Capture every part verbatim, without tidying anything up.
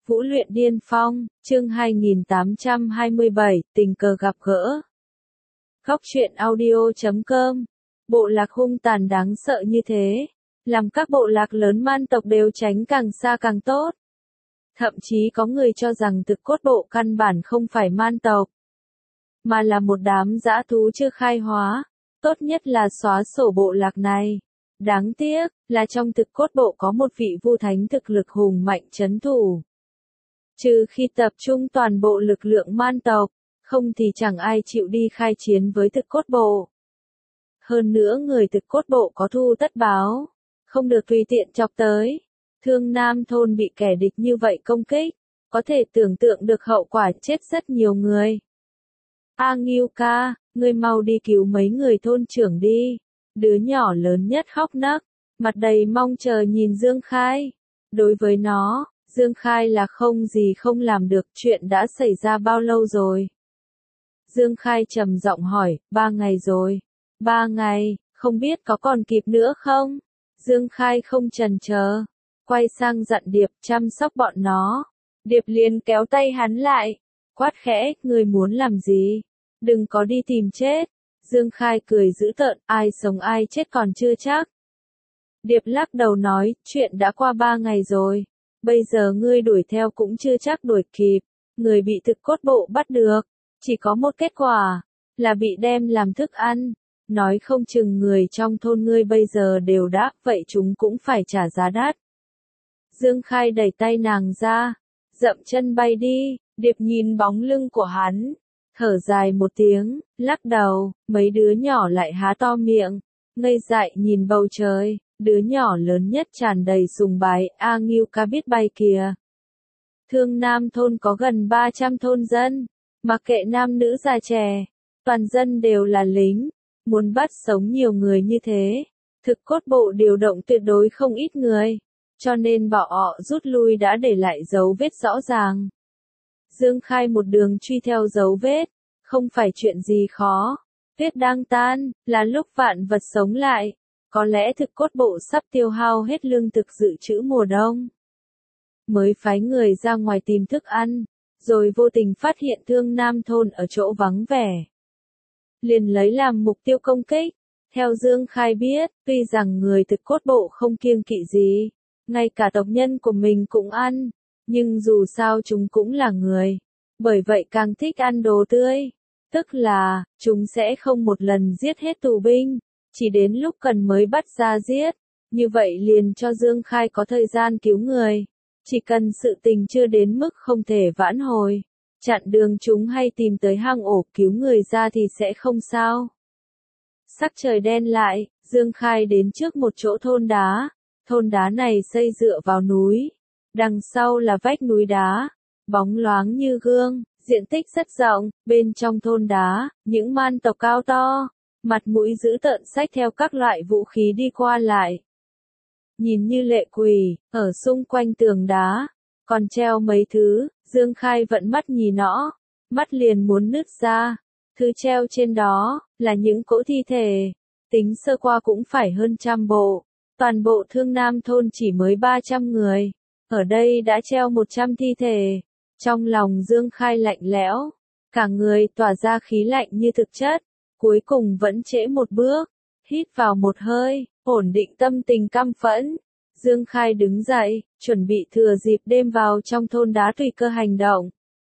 Vũ luyện điên phong, chương hai nghìn tám trăm hai mươi bảy, tình cờ gặp gỡ. Góc truyện audio chấm com. Bộ lạc hung tàn đáng sợ như thế, làm các bộ lạc lớn man tộc đều tránh càng xa càng tốt. Thậm chí có người cho rằng thực cốt bộ căn bản không phải man tộc, mà là một đám dã thú chưa khai hóa, tốt nhất là xóa sổ bộ lạc này. Đáng tiếc, là trong thực cốt bộ có một vị vu thánh thực lực hùng mạnh trấn thủ. Trừ khi tập trung toàn bộ lực lượng man tộc, không thì chẳng ai chịu đi khai chiến với thực cốt bộ. Hơn nữa người thực cốt bộ có thu tất báo, không được tùy tiện chọc tới. Thương Nam thôn bị kẻ địch như vậy công kích, có thể tưởng tượng được hậu quả chết rất nhiều người. A Ngưu ca, ngươi mau đi cứu mấy người thôn trưởng đi. Đứa nhỏ lớn nhất khóc nấc, mặt đầy mong chờ nhìn Dương Khai. Đối với nó, Dương Khai là không gì không làm được, chuyện đã xảy ra bao lâu rồi? Dương Khai trầm giọng hỏi, ba ngày rồi. Ba ngày, không biết có còn kịp nữa không? Dương Khai không chần chờ, quay sang dặn Điệp chăm sóc bọn nó. Điệp liền kéo tay hắn lại, quát khẽ, ngươi muốn làm gì? Đừng có đi tìm chết. Dương Khai cười dữ tợn, ai sống ai chết còn chưa chắc. Điệp lắc đầu nói, chuyện đã qua ba ngày rồi, bây giờ ngươi đuổi theo cũng chưa chắc đuổi kịp, người bị thực cốt bộ bắt được, chỉ có một kết quả, là bị đem làm thức ăn, nói không chừng người trong thôn ngươi bây giờ đều đã, vậy chúng cũng phải trả giá đắt. Dương Khai đẩy tay nàng ra, dậm chân bay đi. Điệp nhìn bóng lưng của hắn, thở dài một tiếng, lắc đầu, mấy đứa nhỏ lại há to miệng, ngây dại nhìn bầu trời, đứa nhỏ lớn nhất tràn đầy sùng bái, A Ngưu ca biết bay kìa. Thương Nam thôn có gần ba trăm thôn dân, mặc kệ nam nữ già trẻ, toàn dân đều là lính, muốn bắt sống nhiều người như thế, thực cốt bộ điều động tuyệt đối không ít người, cho nên bọn họ rút lui đã để lại dấu vết rõ ràng. Dương Khai một đường truy theo dấu vết, không phải chuyện gì khó. Tuyết đang tan, là lúc vạn vật sống lại. Có lẽ thực cốt bộ sắp tiêu hao hết lương thực dự trữ mùa đông. Mới phái người ra ngoài tìm thức ăn, rồi vô tình phát hiện Thương Nam thôn ở chỗ vắng vẻ. Liền lấy làm mục tiêu công kích. Theo Dương Khai biết, tuy rằng người thực cốt bộ không kiêng kỵ gì, ngay cả tộc nhân của mình cũng ăn. Nhưng dù sao chúng cũng là người, bởi vậy càng thích ăn đồ tươi, tức là, chúng sẽ không một lần giết hết tù binh, chỉ đến lúc cần mới bắt ra giết, như vậy liền cho Dương Khai có thời gian cứu người, chỉ cần sự tình chưa đến mức không thể vãn hồi, chặn đường chúng hay tìm tới hang ổ cứu người ra thì sẽ không sao. Sắc trời đen lại, Dương Khai đến trước một chỗ thôn đá, thôn đá này xây dựa vào núi. Đằng sau là vách núi đá, bóng loáng như gương, diện tích rất rộng, bên trong thôn đá, những man tộc cao to, mặt mũi dữ tợn xách theo các loại vũ khí đi qua lại. Nhìn như lệ quỷ, ở xung quanh tường đá, còn treo mấy thứ, Dương Khai vận mắt nhìn nó, mắt liền muốn nứt ra. Thứ treo trên đó, là những cỗ thi thể, tính sơ qua cũng phải hơn trăm bộ, toàn bộ Thương Nam thôn chỉ mới ba trăm người. Ở đây đã treo một trăm thi thể, trong lòng Dương Khai lạnh lẽo, cả người tỏa ra khí lạnh như thực chất, cuối cùng vẫn trễ một bước, hít vào một hơi, ổn định tâm tình căm phẫn. Dương Khai đứng dậy, chuẩn bị thừa dịp đêm vào trong thôn đá tùy cơ hành động.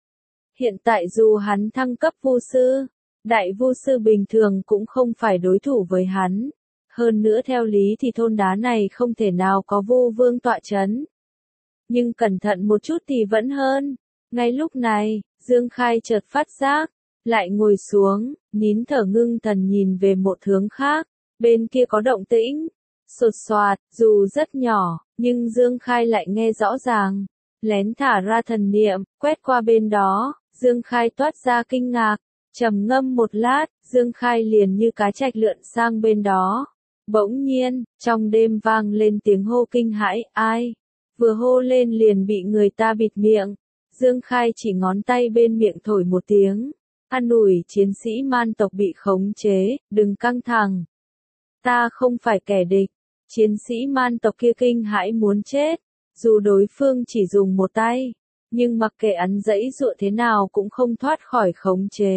Hiện tại dù hắn thăng cấp vu sư, đại vu sư bình thường cũng không phải đối thủ với hắn, hơn nữa theo lý thì thôn đá này không thể nào có vu vương tọa chấn. Nhưng cẩn thận một chút thì vẫn hơn. Ngay lúc này, Dương Khai chợt phát giác, lại ngồi xuống, nín thở ngưng thần nhìn về một hướng khác, bên kia có động tĩnh, sột soạt, dù rất nhỏ, nhưng Dương Khai lại nghe rõ ràng, lén thả ra thần niệm, quét qua bên đó, Dương Khai toát ra kinh ngạc, trầm ngâm một lát, Dương Khai liền như cá trạch lượn sang bên đó. Bỗng nhiên, trong đêm vang lên tiếng hô kinh hãi, ai? Vừa hô lên liền bị người ta bịt miệng. Dương Khai chỉ ngón tay bên miệng thổi một tiếng, an ủi chiến sĩ man tộc bị khống chế, đừng căng thẳng. Ta không phải kẻ địch. Chiến sĩ man tộc kia kinh hãi muốn chết, dù đối phương chỉ dùng một tay, nhưng mặc kệ hắn giãy giụa thế nào cũng không thoát khỏi khống chế.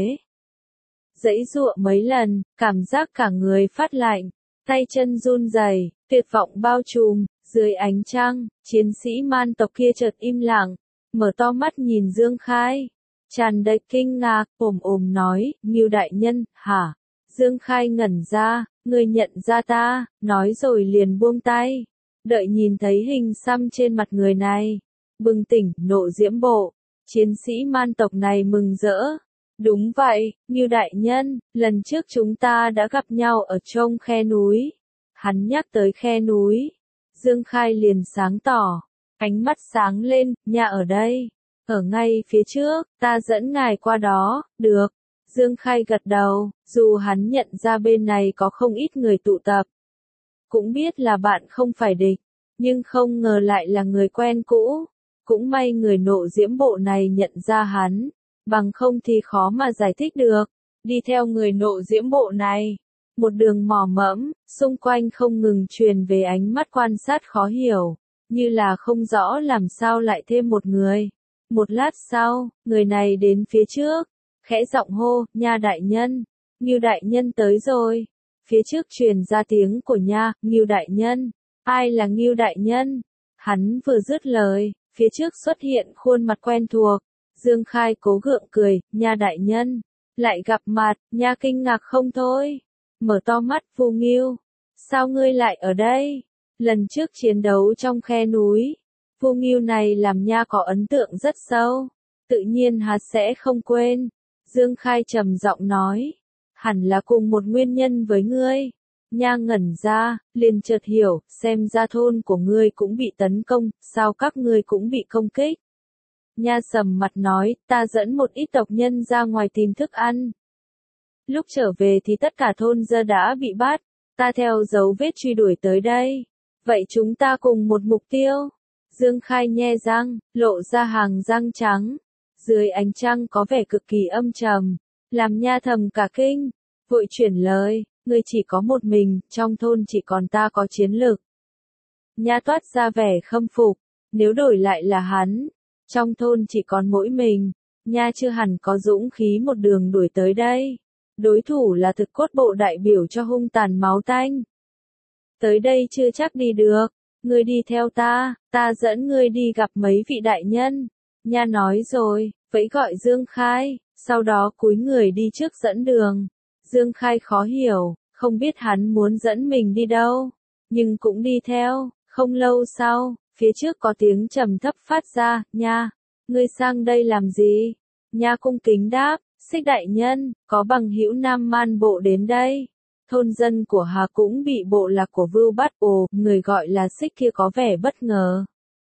Giãy giụa mấy lần, cảm giác cả người phát lạnh, tay chân run rẩy, tuyệt vọng bao trùm, dưới ánh trăng, chiến sĩ man tộc kia chợt im lặng, mở to mắt nhìn Dương Khai, tràn đầy kinh ngạc, ồm ồm nói, Ngưu đại nhân, hả? Dương Khai ngẩn ra, người nhận ra ta, nói rồi liền buông tay, đợi nhìn thấy hình xăm trên mặt người này, bừng tỉnh, nộ diễm bộ, chiến sĩ man tộc này mừng rỡ. Đúng vậy, Ngưu đại nhân, lần trước chúng ta đã gặp nhau ở trong khe núi. Hắn nhắc tới khe núi. Dương Khai liền sáng tỏ, ánh mắt sáng lên, nhà ở đây, ở ngay phía trước, ta dẫn ngài qua đó, được. Dương Khai gật đầu, dù hắn nhận ra bên này có không ít người tụ tập. Cũng biết là bạn không phải địch, nhưng không ngờ lại là người quen cũ. Cũng may người nộ diễm bộ này nhận ra hắn. Bằng không thì khó mà giải thích được, đi theo người nộ diễm bộ này. Một đường mò mẫm, xung quanh không ngừng truyền về ánh mắt quan sát khó hiểu, như là không rõ làm sao lại thêm một người. Một lát sau, người này đến phía trước, khẽ giọng hô, Nha đại nhân, Ngưu đại nhân tới rồi. Phía trước truyền ra tiếng của Nha, Ngưu đại nhân, ai là Ngưu đại nhân? Hắn vừa dứt lời, phía trước xuất hiện khuôn mặt quen thuộc. Dương Khai cố gượng cười, Nha đại nhân, lại gặp mặt, Nha kinh ngạc không thôi, mở to mắt, Vu Ngưu, sao ngươi lại ở đây? Lần trước chiến đấu trong khe núi, Vu Ngưu này làm Nha có ấn tượng rất sâu, tự nhiên hắn sẽ không quên. Dương Khai trầm giọng nói, hẳn là cùng một nguyên nhân với ngươi. Nha ngẩn ra, liền chợt hiểu, xem ra thôn của ngươi cũng bị tấn công, sao các ngươi cũng bị công kích? Nha sầm mặt nói, ta dẫn một ít tộc nhân ra ngoài tìm thức ăn. Lúc trở về thì tất cả thôn dân đã bị bắt, ta theo dấu vết truy đuổi tới đây. Vậy chúng ta cùng một mục tiêu. Dương Khai nhe răng, lộ ra hàng răng trắng. Dưới ánh trăng có vẻ cực kỳ âm trầm, làm Nha thầm cả kinh. Vội chuyển lời, ngươi chỉ có một mình, trong thôn chỉ còn ta có chiến lực. Nha toát ra vẻ khâm phục, nếu đổi lại là hắn. Trong thôn chỉ còn mỗi mình, Nha chưa hẳn có dũng khí một đường đuổi tới đây. Đối thủ là thực cốt bộ đại biểu cho hung tàn máu tanh. Tới đây chưa chắc đi được, ngươi đi theo ta, ta dẫn ngươi đi gặp mấy vị đại nhân. Nha nói rồi, vẫy gọi Dương Khai, sau đó cúi người đi trước dẫn đường. Dương Khai khó hiểu, không biết hắn muốn dẫn mình đi đâu, nhưng cũng đi theo. Không lâu sau, phía trước có tiếng trầm thấp phát ra, Nha, ngươi sang đây làm gì? Nha cung kính đáp, Xích đại nhân, có bằng hữu Nam Man bộ đến đây. Thôn dân của Hà cũng bị bộ lạc của Vưu bắt. Ồ, người gọi là Xích kia có vẻ bất ngờ.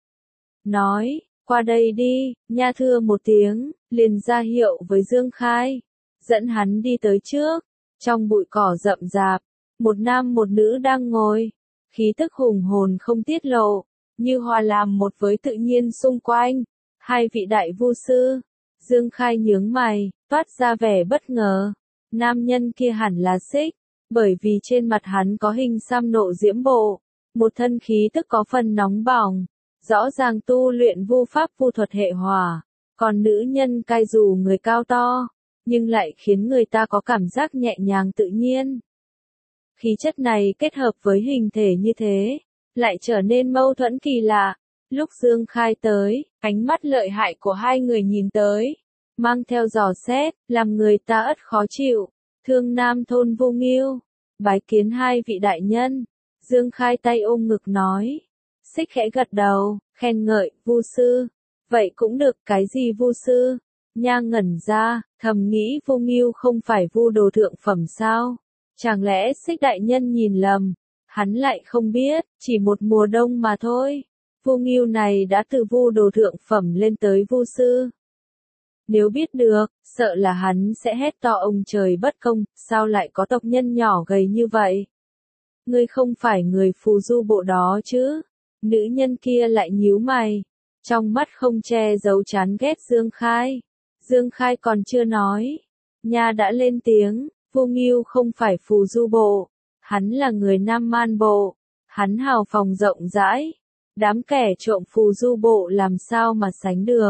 Nói, qua đây đi, Nha thưa một tiếng, liền ra hiệu với Dương Khai, dẫn hắn đi tới trước. Trong bụi cỏ rậm rạp, một nam một nữ đang ngồi, khí tức hùng hồn không tiết lộ, như hòa làm một với tự nhiên xung quanh. Hai vị đại vu sư. Dương Khai nhướng mày, toát ra vẻ bất ngờ. Nam nhân kia hẳn là Xích, bởi vì trên mặt hắn có hình xăm nộ diễm bộ, một thân khí tức có phần nóng bỏng, rõ ràng tu luyện vu pháp vu thuật hệ hỏa. Còn nữ nhân cai dù người cao to, nhưng lại khiến người ta có cảm giác nhẹ nhàng tự nhiên. Khí chất này kết hợp với hình thể như thế, lại trở nên mâu thuẫn kỳ lạ. Lúc Dương Khai tới, ánh mắt lợi hại của hai người nhìn tới, mang theo dò xét, làm người ta ất khó chịu. Thương Nam thôn Vu Ngưu, bái kiến hai vị đại nhân. Dương Khai tay ôm ngực nói. Xích khẽ gật đầu, khen ngợi, Vu sư. Vậy cũng được, cái gì Vu sư? Nha ngẩn ra, thầm nghĩ Vu Ngưu không phải vu đồ thượng phẩm sao? Chẳng lẽ Xích đại nhân nhìn lầm? Hắn lại không biết, chỉ một mùa đông mà thôi. Vu Ngưu này đã từ vu đồ thượng phẩm lên tới vu sư. Nếu biết được, sợ là hắn sẽ hét to ông trời bất công, sao lại có tộc nhân nhỏ gầy như vậy? Ngươi không phải người phù du bộ đó chứ? Nữ nhân kia lại nhíu mày, trong mắt không che giấu chán ghét Dương Khai. Dương Khai còn chưa nói, Nha đã lên tiếng, Vu Ngưu không phải phù du bộ, hắn là người Nam Man bộ, hắn hào phóng rộng rãi. Đám kẻ trộm phù du bộ làm sao mà sánh được,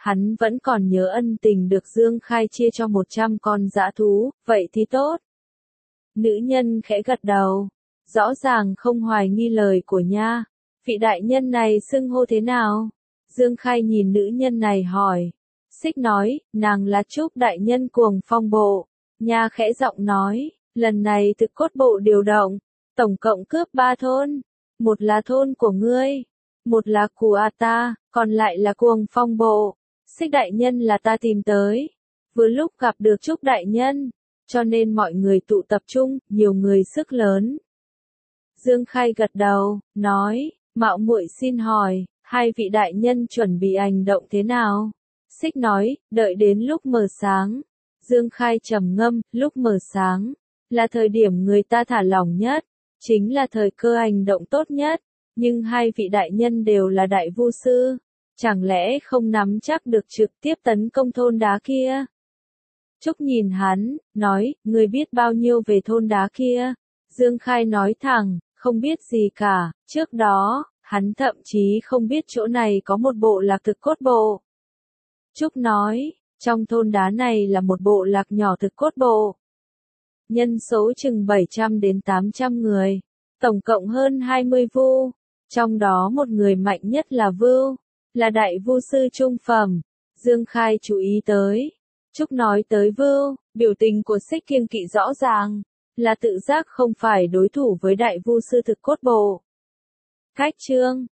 hắn vẫn còn nhớ ân tình được Dương Khai chia cho một trăm con dã thú, vậy thì tốt. Nữ nhân khẽ gật đầu, rõ ràng không hoài nghi lời của nha. Vị đại nhân này xưng hô thế nào? Dương Khai nhìn nữ nhân này hỏi. Xích nói, nàng là Trúc đại nhân Cuồng Phong bộ. Nha khẽ giọng nói, lần này thực cốt bộ điều động, tổng cộng cướp ba thôn. Một là thôn của ngươi, một là của a ta, còn lại là Cuồng Phong bộ. Xích đại nhân là ta tìm tới. Vừa lúc gặp được Trúc đại nhân, cho nên mọi người tụ tập trung, nhiều người sức lớn. Dương Khai gật đầu, nói, mạo muội xin hỏi, hai vị đại nhân chuẩn bị hành động thế nào? Xích nói, đợi đến lúc mờ sáng. Dương Khai trầm ngâm, lúc mờ sáng, là thời điểm người ta thả lỏng nhất, chính là thời cơ hành động tốt nhất, nhưng hai vị đại nhân đều là đại vu sư, chẳng lẽ không nắm chắc được trực tiếp tấn công thôn đá kia? Trúc nhìn hắn, nói, người biết bao nhiêu về thôn đá kia? Dương Khai nói thẳng, không biết gì cả, trước đó, hắn thậm chí không biết chỗ này có một bộ lạc thực cốt bộ. Trúc nói, trong thôn đá này là một bộ lạc nhỏ thực cốt bộ. Nhân số chừng bảy trăm đến tám trăm người, tổng cộng hơn hai mươi vu, trong đó một người mạnh nhất là Vưu, là đại vu sư trung phẩm. Dương Khai chú ý tới. Trúc nói tới Vưu, biểu tình của Xích kiêng kỵ rõ ràng, là tự giác không phải đối thủ với đại vu sư thực cốt bộ. Cách chương